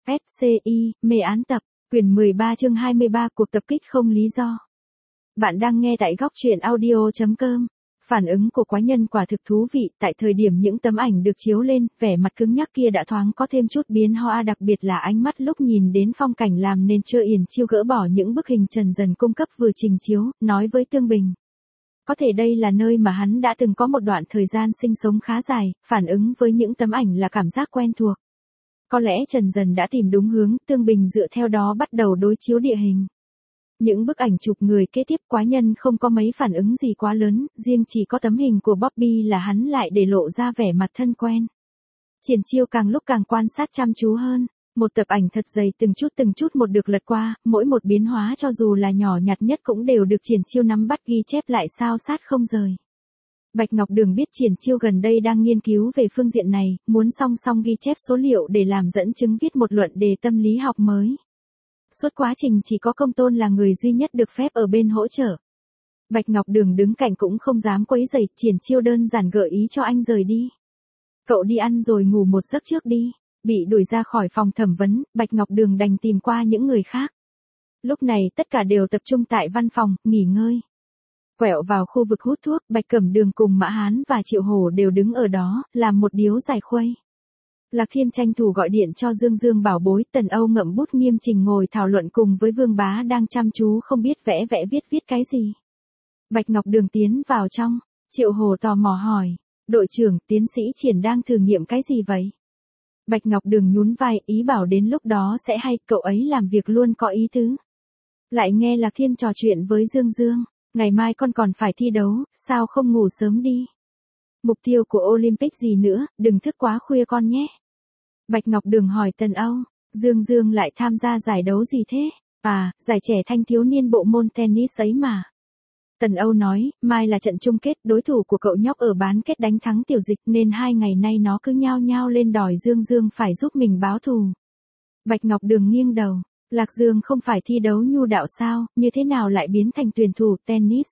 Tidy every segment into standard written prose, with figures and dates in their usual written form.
SCI, mê án tập, quyển 13 chương 23 cuộc tập kích không lý do. Bạn đang nghe tại góc truyện audio.com. Phản ứng của quái nhân quả thực thú vị, tại thời điểm những tấm ảnh được chiếu lên, vẻ mặt cứng nhắc kia đã thoáng có thêm chút biến hóa, đặc biệt là ánh mắt lúc nhìn đến phong cảnh làm nên Trơ Yển Chiêu gỡ bỏ những bức hình Trần Dần cung cấp vừa trình chiếu, nói với Tương Bình. Có thể đây là nơi mà hắn đã từng có một đoạn thời gian sinh sống khá dài, phản ứng với những tấm ảnh là cảm giác quen thuộc. Có lẽ Trần Dần đã tìm đúng hướng, Tương Bình dựa theo đó bắt đầu đối chiếu địa hình. Những bức ảnh chụp người kế tiếp quái nhân không có mấy phản ứng gì quá lớn, riêng chỉ có tấm hình của Bobby là hắn lại để lộ ra vẻ mặt thân quen. Triển Chiêu càng lúc càng quan sát chăm chú hơn, một tập ảnh thật dày từng chút một được lật qua, mỗi một biến hóa cho dù là nhỏ nhặt nhất cũng đều được Triển Chiêu nắm bắt ghi chép lại sao sát không rời. Bạch Ngọc Đường biết Triển Chiêu gần đây đang nghiên cứu về phương diện này, muốn song song ghi chép số liệu để làm dẫn chứng viết một luận đề tâm lý học mới. Suốt quá trình chỉ có Công Tôn là người duy nhất được phép ở bên hỗ trợ. Bạch Ngọc Đường đứng cạnh cũng không dám quấy rầy, Triển Chiêu đơn giản gợi ý cho anh rời đi. Cậu đi ăn rồi ngủ một giấc trước đi. Bị đuổi ra khỏi phòng thẩm vấn, Bạch Ngọc Đường đành tìm qua những người khác. Lúc này tất cả đều tập trung tại văn phòng, nghỉ ngơi. Quẹo vào khu vực hút thuốc, Bạch Cẩm Đường cùng Mã Hán và Triệu Hổ đều đứng ở đó, làm một điếu giải khuây. Lạc Thiên tranh thủ gọi điện cho Dương Dương bảo bối, Tần Âu ngậm bút nghiêm chỉnh ngồi thảo luận cùng với Vương Bá đang chăm chú không biết vẽ viết cái gì. Bạch Ngọc Đường tiến vào trong, Triệu Hổ tò mò hỏi, đội trưởng, tiến sĩ Triển đang thử nghiệm cái gì vậy? Bạch Ngọc Đường nhún vai, ý bảo đến lúc đó sẽ hay, cậu ấy làm việc luôn có ý tứ. Lại nghe Lạc Thiên trò chuyện với Dương Dương, ngày mai con còn phải thi đấu, sao không ngủ sớm đi? Mục tiêu của Olympic gì nữa, đừng thức quá khuya con nhé. Bạch Ngọc Đường hỏi Tần Âu, Dương Dương lại tham gia giải đấu gì thế? À, giải trẻ thanh thiếu niên bộ môn tennis ấy mà. Tần Âu nói, mai là trận chung kết, đối thủ của cậu nhóc ở bán kết đánh thắng Tiểu Dịch nên 2 ngày nay nó cứ nhao nhao lên đòi Dương Dương phải giúp mình báo thù. Bạch Ngọc Đường nghiêng đầu, Lạc Dương không phải thi đấu nhu đạo sao, như thế nào lại biến thành tuyển thủ tennis?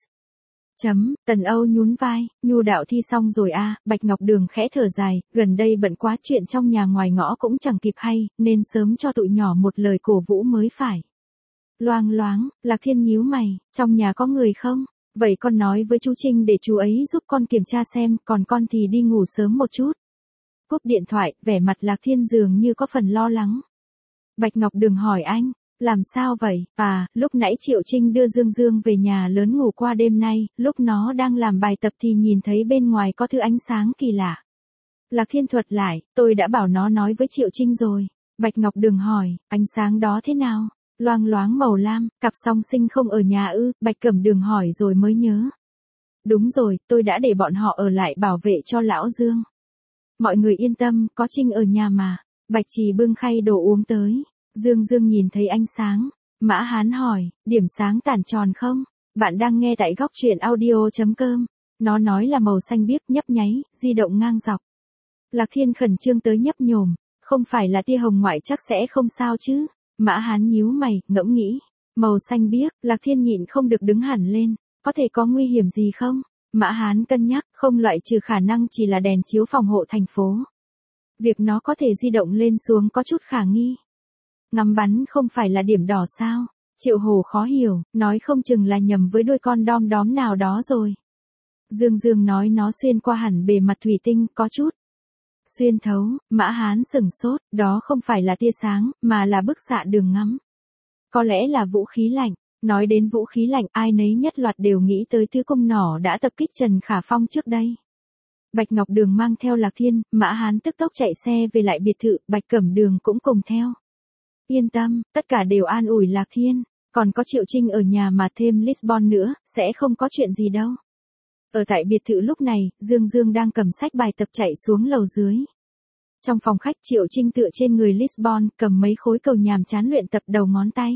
Tần Âu nhún vai, nhu đạo thi xong rồi à, Bạch Ngọc Đường khẽ thở dài, gần đây bận quá chuyện trong nhà ngoài ngõ cũng chẳng kịp hay, nên sớm cho tụi nhỏ một lời cổ vũ mới phải. Loang loáng, Lạc Thiên nhíu mày, trong nhà có người không? Vậy con nói với chú Trinh để chú ấy giúp con kiểm tra xem, còn con thì đi ngủ sớm một chút. Cúp điện thoại, vẻ mặt Lạc Thiên dường như có phần lo lắng. Bạch Ngọc Đường hỏi anh, làm sao vậy? À, lúc nãy Triệu Trinh đưa Dương Dương về nhà lớn ngủ qua đêm nay, lúc nó đang làm bài tập thì nhìn thấy bên ngoài có thứ ánh sáng kỳ lạ. Lạc Thiên thuật lại, tôi đã bảo nó nói với Triệu Trinh rồi. Bạch Ngọc Đường hỏi, ánh sáng đó thế nào? Loang loáng màu lam, cặp song sinh không ở nhà ư? Bạch Cẩm Đường hỏi rồi mới nhớ. Đúng rồi, tôi đã để bọn họ ở lại bảo vệ cho lão Dương. Mọi người yên tâm, có Trinh ở nhà mà. Bạch Trì bưng khay đồ uống tới. Dương Dương nhìn thấy ánh sáng. Mã Hán hỏi, điểm sáng tản tròn không? Bạn đang nghe tại góc truyện audio.com. Nó nói là màu xanh biếc, nhấp nháy, di động ngang dọc. Lạc Thiên khẩn trương tới nhấp nhổm, không phải là tia hồng ngoại chắc sẽ không sao chứ? Mã Hán nhíu mày, ngẫm nghĩ. Màu xanh biếc, Lạc Thiên nhịn không được đứng hẳn lên. Có thể có nguy hiểm gì không? Mã Hán cân nhắc, không loại trừ khả năng chỉ là đèn chiếu phòng hộ thành phố. Việc nó có thể di động lên xuống có chút khả nghi. Ngắm bắn không phải là điểm đỏ sao? Triệu Hồ khó hiểu, nói không chừng là nhầm với đôi con đom đóm nào đó rồi. Dương Dương nói nó xuyên qua hẳn bề mặt thủy tinh, có chút. Xuyên thấu, Mã Hán sửng sốt, đó không phải là tia sáng, mà là bức xạ đường ngắm. Có lẽ là vũ khí lạnh. Nói đến vũ khí lạnh, ai nấy nhất loạt đều nghĩ tới thứ cung nỏ đã tập kích Trần Khả Phong trước đây. Bạch Ngọc Đường mang theo Lạc Thiên, Mã Hán tức tốc chạy xe về lại biệt thự, Bạch Cẩm Đường cũng cùng theo. Yên tâm, tất cả đều an ủi Lạc Thiên, còn có Triệu Trinh ở nhà mà thêm Lisbon nữa, sẽ không có chuyện gì đâu. Ở tại biệt thự lúc này, Dương Dương đang cầm sách bài tập chạy xuống lầu dưới. Trong phòng khách Triệu Trinh tựa trên người Lisbon, cầm mấy khối cầu nhàm chán luyện tập đầu ngón tay.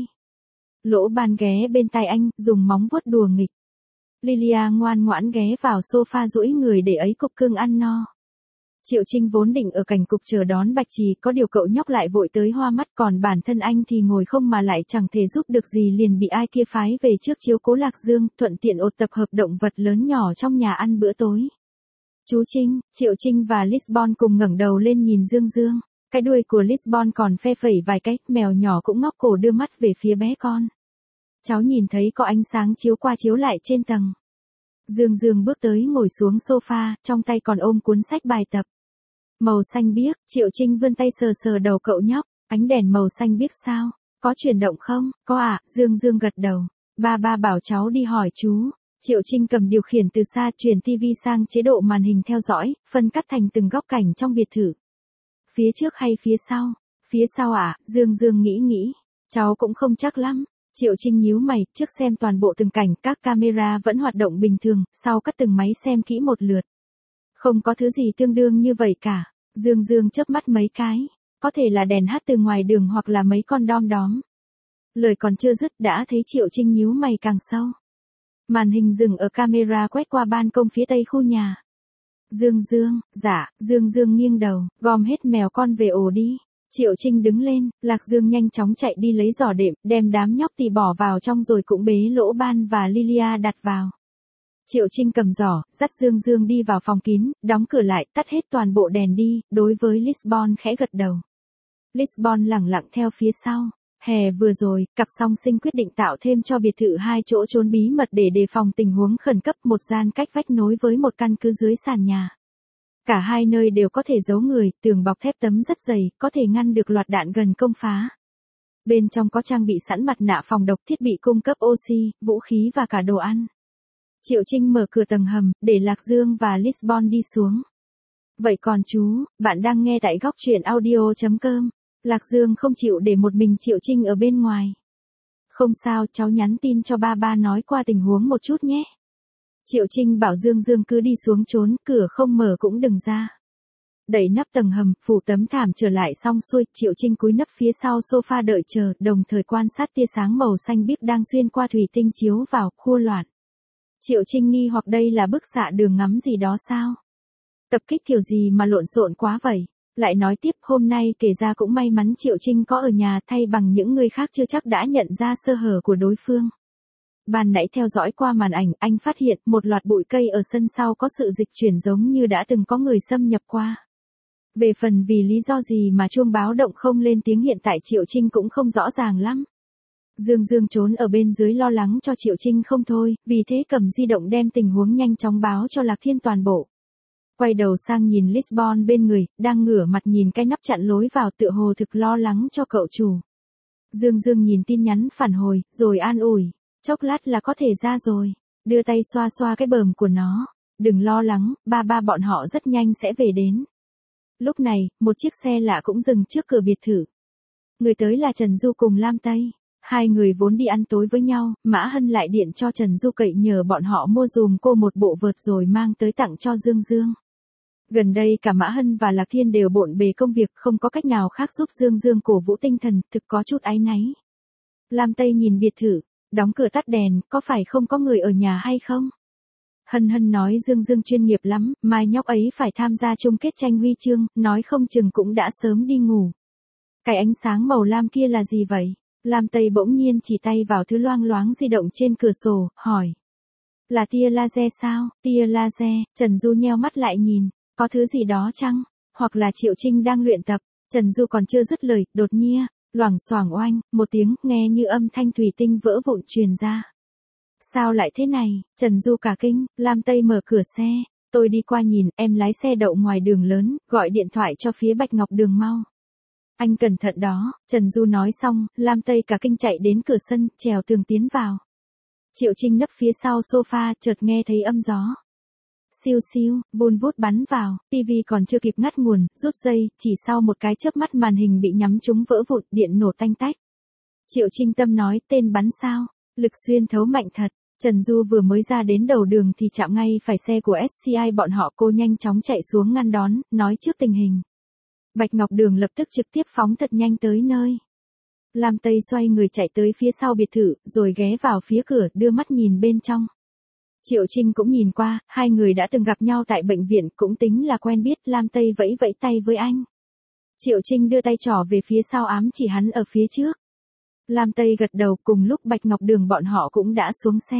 Lỗ Ban ghé bên tai anh, dùng móng vuốt đùa nghịch. Lilia ngoan ngoãn ghé vào sofa duỗi người để ấy cục cưng ăn no. Triệu Trinh vốn định ở cảnh cục chờ đón Bạch Trì, có điều cậu nhóc lại vội tới hoa mắt, còn bản thân anh thì ngồi không mà lại chẳng thể giúp được gì, liền bị ai kia phái về trước chiếu cố Lạc Dương, thuận tiện ột tập hợp động vật lớn nhỏ trong nhà ăn bữa tối. Chú Trinh, Triệu Trinh và Lisbon cùng ngẩng đầu lên nhìn Dương Dương. Cái đuôi của Lisbon còn phe phẩy vài cái, mèo nhỏ cũng ngóc cổ đưa mắt về phía bé con. Cháu nhìn thấy có ánh sáng chiếu qua chiếu lại trên tầng. Dương Dương bước tới ngồi xuống sofa, trong tay còn ôm cuốn sách bài tập. Màu xanh biếc, Triệu Trinh vươn tay sờ sờ đầu cậu nhóc, ánh đèn màu xanh biếc sao? Có chuyển động không? Có ạ, Dương Dương gật đầu. Ba bảo cháu đi hỏi chú. Triệu Trinh cầm điều khiển từ xa chuyển TV sang chế độ màn hình theo dõi, phân cắt thành từng góc cảnh trong biệt thự. Phía trước hay phía sau? Phía sau ạ, Dương Dương nghĩ. Cháu cũng không chắc lắm. Triệu Trinh nhíu mày, trước xem toàn bộ từng cảnh, các camera vẫn hoạt động bình thường, sau cắt từng máy xem kỹ một lượt. Không có thứ gì tương đương như vậy cả. Dương Dương chớp mắt mấy cái. Có thể là đèn hát từ ngoài đường hoặc là mấy con đom đóm. Lời còn chưa dứt đã thấy Triệu Trinh nhíu mày càng sâu. Màn hình dừng ở camera quét qua ban công phía tây khu nhà. Dương Dương, dạ, Dương Dương nghiêng đầu, gom hết mèo con về ổ đi. Triệu Trinh đứng lên, Lạc Dương nhanh chóng chạy đi lấy giỏ đệm, đem đám nhóc tì bỏ vào trong rồi cũng bế Lỗ Ban và Lilia đặt vào. Triệu Trinh cầm giỏ, dắt Dương Dương đi vào phòng kín, đóng cửa lại, tắt hết toàn bộ đèn đi, đối với Lisbon khẽ gật đầu. Lisbon lẳng lặng theo phía sau. Hè vừa rồi, cặp song sinh quyết định tạo thêm cho biệt thự 2 chỗ trốn bí mật để đề phòng tình huống khẩn cấp, một gian cách vách nối với một căn cứ dưới sàn nhà. Cả hai nơi đều có thể giấu người, tường bọc thép tấm rất dày, có thể ngăn được loạt đạn gần công phá. Bên trong có trang bị sẵn mặt nạ phòng độc, thiết bị cung cấp oxy, vũ khí và cả đồ ăn. Triệu Trinh mở cửa tầng hầm, để Lạc Dương và Lisbon đi xuống. Vậy còn chú, bạn đang nghe tại góc truyện audio.com. Lạc Dương không chịu để một mình Triệu Trinh ở bên ngoài. Không sao, cháu nhắn tin cho ba nói qua tình huống một chút nhé. Triệu Trinh bảo Dương Dương cứ đi xuống trốn, cửa không mở cũng đừng ra. Đẩy nắp tầng hầm, phủ tấm thảm trở lại xong xuôi, Triệu Trinh cúi nấp phía sau sofa đợi chờ, đồng thời quan sát tia sáng màu xanh biếc đang xuyên qua thủy tinh chiếu vào, khua loạn. Triệu Trinh nghi hoặc đây là bức xạ đường ngắm gì đó sao? Tập kích kiểu gì mà lộn xộn quá vậy? Lại nói tiếp, hôm nay kể ra cũng may mắn Triệu Trinh có ở nhà, thay bằng những người khác chưa chắc đã nhận ra sơ hở của đối phương. Ban nãy theo dõi qua màn ảnh, anh phát hiện một loạt bụi cây ở sân sau có sự dịch chuyển giống như đã từng có người xâm nhập qua. Về phần vì lý do gì mà chuông báo động không lên tiếng hiện tại Triệu Trinh cũng không rõ ràng lắm. Dương Dương trốn ở bên dưới lo lắng cho Triệu Trinh không thôi, vì thế cầm di động đem tình huống nhanh chóng báo cho Lạc Thiên toàn bộ. Quay đầu sang nhìn Lisbon bên người, đang ngửa mặt nhìn cái nắp chặn lối vào, tựa hồ thực lo lắng cho cậu chủ. Dương Dương nhìn tin nhắn phản hồi, rồi an ủi, chốc lát là có thể ra rồi, đưa tay xoa xoa cái bờm của nó. Đừng lo lắng, ba bọn họ rất nhanh sẽ về đến. Lúc này, một chiếc xe lạ cũng dừng trước cửa biệt thự. Người tới là Trần Du cùng Lam Tây. Hai người vốn đi ăn tối với nhau, Mã Hân lại điện cho Trần Du cậy nhờ bọn họ mua dùm cô một bộ vợt rồi mang tới tặng cho Dương Dương. Gần đây cả Mã Hân và Lạc Thiên đều bộn bề công việc, không có cách nào khác giúp Dương Dương cổ vũ tinh thần, thực có chút áy náy. Lam Tây nhìn biệt thự, đóng cửa tắt đèn, có phải không có người ở nhà hay không? Hân nói Dương Dương chuyên nghiệp lắm, mai nhóc ấy phải tham gia chung kết tranh huy chương, nói không chừng cũng đã sớm đi ngủ. Cái ánh sáng màu lam kia là gì vậy? Lam Tây bỗng nhiên chỉ tay vào thứ loang loáng di động trên cửa sổ, hỏi. Là tia laser sao? Tia laser, Trần Du nheo mắt lại nhìn, có thứ gì đó chăng? Hoặc là Triệu Trinh đang luyện tập? Trần Du còn chưa dứt lời, đột nhiên, loảng xoảng oanh, một tiếng, nghe như âm thanh thủy tinh vỡ vụn truyền ra. Sao lại thế này? Trần Du cả kinh, Lam Tây mở cửa xe, tôi đi qua nhìn, em lái xe đậu ngoài đường lớn, gọi điện thoại cho phía Bạch Ngọc Đường mau. Anh cẩn thận đó, Trần Du nói xong, Lam Tây cả kinh chạy đến cửa sân, trèo tường tiến vào. Triệu Trinh nấp phía sau sofa, chợt nghe thấy âm gió. Siêu siêu, vun vút bắn vào, tivi còn chưa kịp ngắt nguồn, rút dây, chỉ sau một cái chớp mắt màn hình bị nhắm trúng vỡ vụn, điện nổ tanh tách. Triệu Trinh tâm nói, tên bắn sao? Lực xuyên thấu mạnh thật. Trần Du vừa mới ra đến đầu đường thì chạm ngay phải xe của SCI bọn họ, cô nhanh chóng chạy xuống ngăn đón, nói trước tình hình. Bạch Ngọc Đường lập tức trực tiếp phóng thật nhanh tới nơi. Lam Tây xoay người chạy tới phía sau biệt thự, rồi ghé vào phía cửa, đưa mắt nhìn bên trong. Triệu Trinh cũng nhìn qua, hai người đã từng gặp nhau tại bệnh viện, cũng tính là quen biết. Lam Tây vẫy vẫy tay với anh. Triệu Trinh đưa tay trỏ về phía sau ám chỉ hắn ở phía trước. Lam Tây gật đầu, cùng lúc Bạch Ngọc Đường bọn họ cũng đã xuống xe.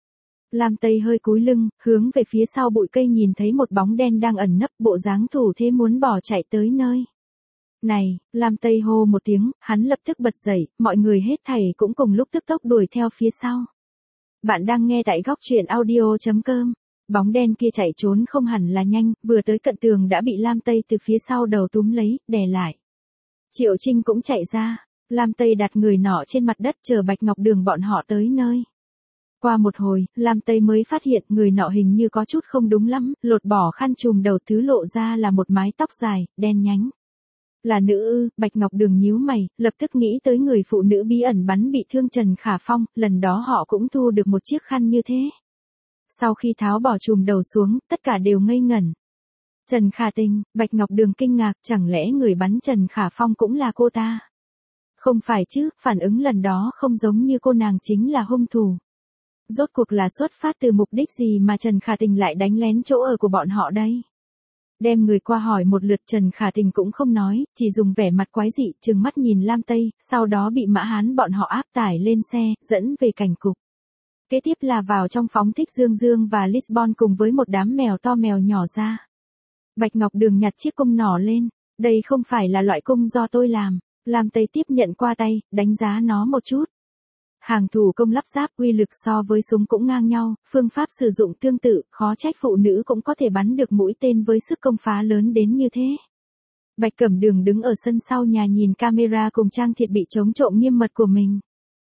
Lam Tây hơi cúi lưng, hướng về phía sau bụi cây nhìn thấy một bóng đen đang ẩn nấp, bộ dáng thủ thế muốn bỏ chạy tới nơi Này, Lam Tây hô một tiếng, hắn lập tức bật dậy, mọi người hết thảy cũng cùng lúc tức tốc đuổi theo phía sau. Bạn đang nghe tại góc truyện audio.com. Bóng đen kia chạy trốn không hẳn là nhanh, vừa tới cận tường đã bị Lam Tây từ phía sau đầu túm lấy, đè lại. Triệu Trinh cũng chạy ra, Lam Tây đặt người nọ trên mặt đất chờ Bạch Ngọc Đường bọn họ tới nơi. Qua một hồi, Lam Tây mới phát hiện người nọ hình như có chút không đúng lắm, lột bỏ khăn trùm đầu thứ lộ ra là một mái tóc dài, đen nhánh. Là nữ ư? Bạch Ngọc Đường nhíu mày, lập tức nghĩ tới người phụ nữ bí ẩn bắn bị thương Trần Khả Phong, lần đó họ cũng thu được một chiếc khăn như thế. Sau khi tháo bỏ trùm đầu xuống, tất cả đều ngây ngẩn. Trần Khả Tình, Bạch Ngọc Đường kinh ngạc, chẳng lẽ người bắn Trần Khả Phong cũng là cô ta? Không phải chứ, phản ứng lần đó không giống như cô nàng chính là hung thủ. Rốt cuộc là xuất phát từ mục đích gì mà Trần Khả Tình lại đánh lén chỗ ở của bọn họ đây? Đem người qua hỏi một lượt Trần Khả Tình cũng không nói, chỉ dùng vẻ mặt quái dị, trừng mắt nhìn Lam Tây, sau đó bị Mã Hán bọn họ áp tải lên xe, dẫn về cảnh cục. Kế tiếp là vào trong phóng thích Dương Dương và Lisbon cùng với một đám mèo to mèo nhỏ ra. Bạch Ngọc Đường nhặt chiếc cung nỏ lên, đây không phải là loại cung do tôi làm. Lam Tây tiếp nhận qua tay, đánh giá nó một chút. Hàng thủ công lắp ráp uy lực so với súng cũng ngang nhau, phương pháp sử dụng tương tự, khó trách phụ nữ cũng có thể bắn được mũi tên với sức công phá lớn đến như thế. Bạch Cẩm Đường đứng ở sân sau nhà nhìn camera cùng trang thiết bị chống trộm nghiêm mật của mình.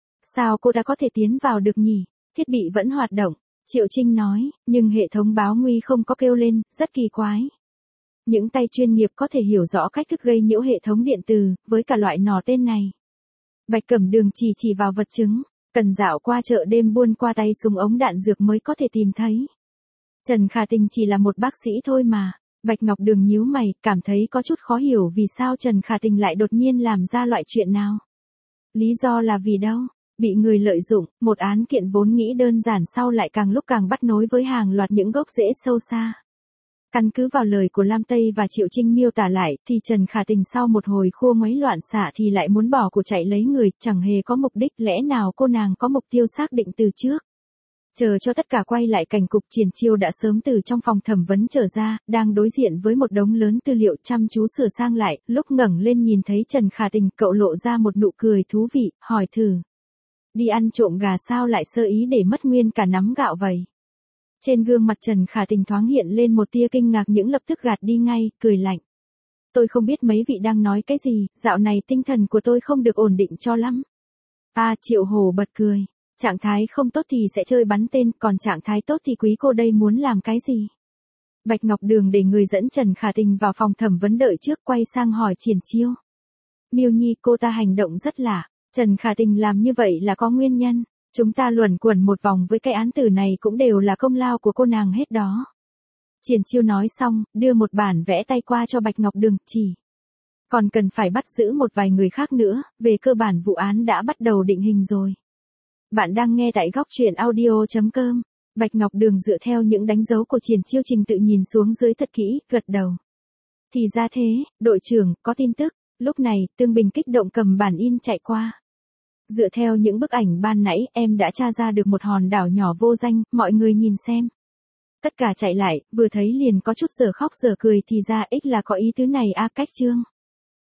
Sao cô đã có thể tiến vào được nhỉ? Thiết bị vẫn hoạt động, Triệu Trinh nói, nhưng hệ thống báo nguy không có kêu lên, rất kỳ quái. Những tay chuyên nghiệp có thể hiểu rõ cách thức gây nhiễu hệ thống điện từ, với cả loại nỏ tên này. Bạch Cẩm Đường chỉ vào vật chứng, cần dạo qua chợ đêm buôn qua tay súng ống đạn dược mới có thể tìm thấy. Trần Khả Tình chỉ là một bác sĩ thôi mà. Bạch Ngọc Đường nhíu mày, cảm thấy có chút khó hiểu vì sao Trần Khả Tình lại đột nhiên làm ra loại chuyện nào. Lý do là vì đâu? Bị người lợi dụng, một án kiện vốn nghĩ đơn giản sau lại càng lúc càng bắt nối với hàng loạt những gốc rễ sâu xa. Căn cứ vào lời của Lam Tây và Triệu Trinh miêu tả lại, thì Trần Khả Tình sau một hồi khua ngoáy loạn xạ thì lại muốn bỏ cuộc chạy lấy người, chẳng hề có mục đích, lẽ nào cô nàng có mục tiêu xác định từ trước. Chờ cho tất cả quay lại cảnh cục, Triển Chiêu đã sớm từ trong phòng thẩm vấn trở ra, đang đối diện với một đống lớn tư liệu chăm chú sửa sang lại, lúc ngẩng lên nhìn thấy Trần Khả Tình, cậu lộ ra một nụ cười thú vị, hỏi thử. Đi ăn trộm gà sao lại sơ ý để mất nguyên cả nắm gạo vậy? Trên gương mặt Trần Khả Tình thoáng hiện lên một tia kinh ngạc nhưng lập tức gạt đi ngay, cười lạnh. Tôi không biết mấy vị đang nói cái gì, dạo này tinh thần của tôi không được ổn định cho lắm. Triệu Hồ bật cười. Trạng thái không tốt thì sẽ chơi bắn tên, còn trạng thái tốt thì quý cô đây muốn làm cái gì? Bạch Ngọc Đường để người dẫn Trần Khả Tình vào phòng thẩm vấn đợi trước, quay sang hỏi Triển Chiêu. Miêu Nhi, cô ta hành động rất lạ. Trần Khả Tình làm như vậy là có nguyên nhân. Chúng ta luẩn quẩn một vòng với cái án tử này cũng đều là công lao của cô nàng hết đó. Triển Chiêu nói xong, đưa một bản vẽ tay qua cho Bạch Ngọc Đường, chỉ. Còn cần phải bắt giữ một vài người khác nữa, về cơ bản vụ án đã bắt đầu định hình rồi. Bạn đang nghe tại góc truyện audio.com. Bạch Ngọc Đường dựa theo những đánh dấu của Triển Chiêu trình tự nhìn xuống dưới thật kỹ, gật đầu. Thì ra thế, đội trưởng, có tin tức. Lúc này, Tương Bình kích động cầm bản in chạy qua. Dựa theo những bức ảnh ban nãy, em đã tra ra được một hòn đảo nhỏ vô danh, mọi người nhìn xem. Tất cả chạy lại, vừa thấy liền có chút giờ khóc giờ cười, thì ra ích là có ý tứ này. Cách chương.